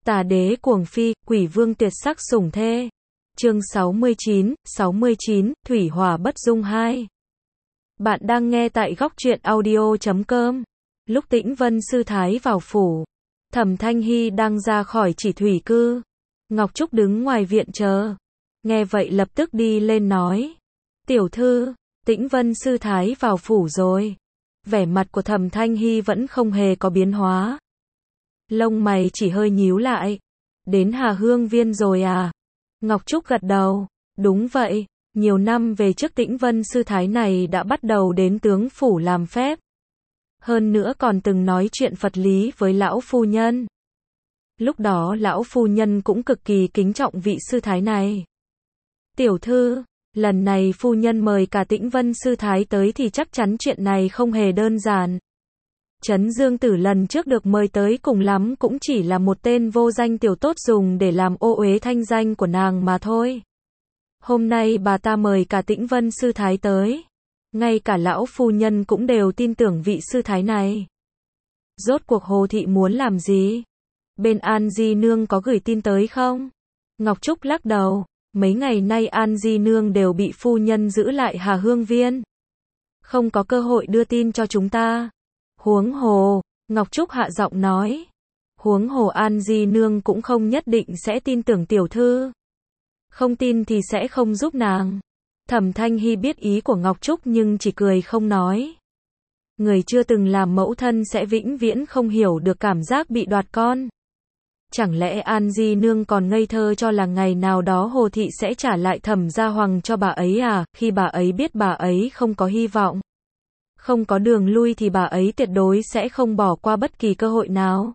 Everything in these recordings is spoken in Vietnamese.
Tà đế cuồng phi, quỷ vương tuyệt sắc sủng thê. Chương 69, Thủy hỏa bất dung 2. Bạn đang nghe tại góc truyện audio.com. Lúc Tĩnh Vân sư thái vào phủ, Thẩm Thanh Hy đang ra khỏi chỉ thủy cư. Ngọc Trúc đứng ngoài viện chờ. Nghe vậy lập tức đi lên nói: "Tiểu thư, Tĩnh Vân sư thái vào phủ rồi." Vẻ mặt của Thẩm Thanh Hy vẫn không hề có biến hóa. Lông mày chỉ hơi nhíu lại. "Đến Hà Hương Viên rồi à?" Ngọc Trúc gật đầu. "Đúng vậy, nhiều năm về trước Tĩnh Vân sư thái này đã bắt đầu đến tướng phủ làm phép. Hơn nữa còn từng nói chuyện Phật lý với lão phu nhân. Lúc đó lão phu nhân cũng cực kỳ kính trọng vị sư thái này. Tiểu thư, lần này phu nhân mời cả Tĩnh Vân sư thái tới thì chắc chắn chuyện này không hề đơn giản. Trấn Dương Tử lần trước được mời tới cùng lắm cũng chỉ là một tên vô danh tiểu tốt dùng để làm ô uế thanh danh của nàng mà thôi. Hôm nay bà ta mời cả Tĩnh Vân sư thái tới. Ngay cả lão phu nhân cũng đều tin tưởng vị sư thái này. Rốt cuộc Hồ thị muốn làm gì? Bên An Di Nương có gửi tin tới không?" Ngọc Trúc lắc đầu. "Mấy ngày nay An Di Nương đều bị phu nhân giữ lại Hà Hương Viên. Không có cơ hội đưa tin cho chúng ta. Huống hồ," Ngọc Trúc hạ giọng nói. "Huống hồ An Di Nương cũng không nhất định sẽ tin tưởng tiểu thư. Không tin thì sẽ không giúp nàng." Thẩm Thanh Hy biết ý của Ngọc Trúc nhưng chỉ cười không nói. Người chưa từng làm mẫu thân sẽ vĩnh viễn không hiểu được cảm giác bị đoạt con. Chẳng lẽ An Di Nương còn ngây thơ cho là ngày nào đó Hồ thị sẽ trả lại Thẩm Gia Hoàng cho bà ấy à? Khi bà ấy biết bà ấy không có hy vọng, không có đường lui thì bà ấy tuyệt đối sẽ không bỏ qua bất kỳ cơ hội nào.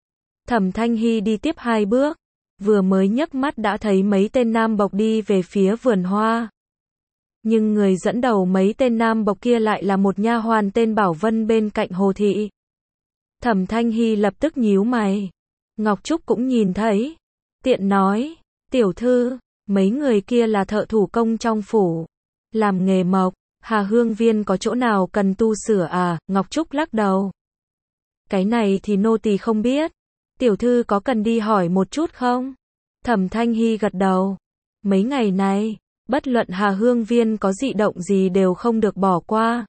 Thẩm Thanh Hy đi tiếp 2 bước, vừa mới nhấc mắt đã thấy mấy tên nam bộc đi về phía vườn hoa. Nhưng người dẫn đầu mấy tên nam bộc kia lại là một nha hoàn tên Bảo Vân bên cạnh Hồ thị. Thẩm Thanh Hy lập tức nhíu mày. Ngọc Trúc cũng nhìn thấy, tiện nói: "Tiểu thư, mấy người kia là thợ thủ công trong phủ, làm nghề mộc. Hà Hương Viên có chỗ nào cần tu sửa à?" Ngọc Trúc lắc đầu. "Cái này thì nô tỳ không biết. Tiểu thư có cần đi hỏi một chút không?" Thẩm Thanh Hy gật đầu. Mấy ngày này, bất luận Hà Hương Viên có dị động gì đều không được bỏ qua.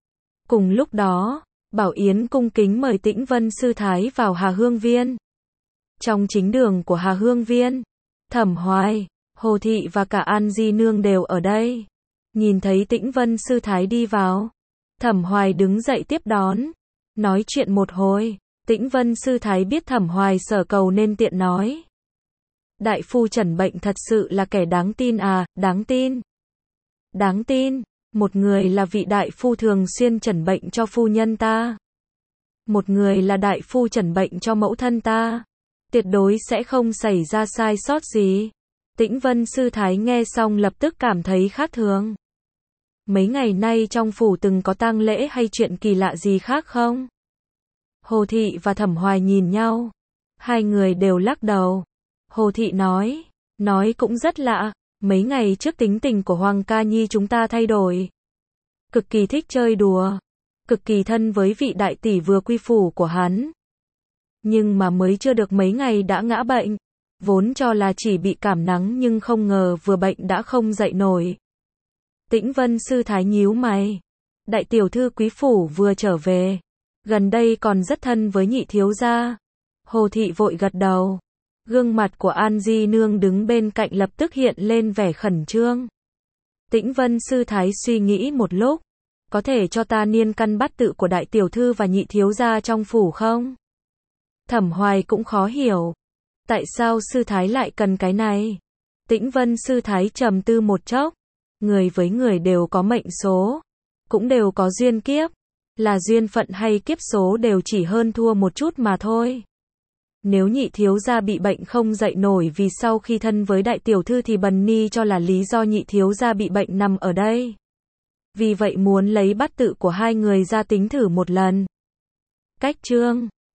Cùng lúc đó, Bảo Yến cung kính mời Tĩnh Vân sư thái vào Hà Hương Viên. Trong chính đường của Hà Hương Viên, Thẩm Hoài, Hồ thị và cả An Di Nương đều ở đây. Nhìn thấy Tĩnh Vân sư thái đi vào, Thẩm Hoài đứng dậy tiếp đón. Nói chuyện một hồi, Tĩnh Vân sư thái biết Thẩm Hoài sở cầu nên tiện nói: "Đại phu trần bệnh thật sự là kẻ đáng tin à?" "Đáng tin." "Đáng tin." "Một người là vị đại phu thường xuyên trần bệnh cho phu nhân ta. Một người là đại phu trần bệnh cho mẫu thân ta. Tuyệt đối sẽ không xảy ra sai sót gì." Tĩnh Vân sư thái nghe xong lập tức cảm thấy khác thường. "Mấy ngày nay trong phủ từng có tang lễ hay chuyện kỳ lạ gì khác không?" Hồ thị và Thẩm Hoài nhìn nhau. Hai người đều lắc đầu. Hồ thị nói cũng rất lạ. Mấy ngày trước tính tình của Hoàng ca nhi chúng ta thay đổi. Cực kỳ thích chơi đùa. Cực kỳ thân với vị đại tỷ vừa quy phủ của hắn. Nhưng mà mới chưa được mấy ngày đã ngã bệnh. Vốn cho là chỉ bị cảm nắng nhưng không ngờ vừa bệnh đã không dậy nổi." Tĩnh Vân sư thái nhíu mày. "Đại tiểu thư quý phủ vừa trở về. Gần đây còn rất thân với nhị thiếu gia." Hồ thị vội gật đầu. Gương mặt của An Di Nương đứng bên cạnh lập tức hiện lên vẻ khẩn trương. Tĩnh Vân sư thái suy nghĩ một lúc. "Có thể cho ta niên căn bát tự của đại tiểu thư và nhị thiếu gia trong phủ không?" Thẩm Hoài cũng khó hiểu. Tại sao sư thái lại cần cái này? Tĩnh Vân sư thái trầm tư một chốc. Người với người đều có mệnh số, cũng đều có duyên kiếp. Là duyên phận hay kiếp số đều chỉ hơn thua một chút mà thôi. Nếu nhị thiếu gia bị bệnh không dậy nổi vì sau khi thân với đại tiểu thư thì Bần Ni cho là lý do nhị thiếu gia bị bệnh nằm ở đây. Vì vậy muốn lấy bát tự của hai người ra tính thử một lần. Cách chương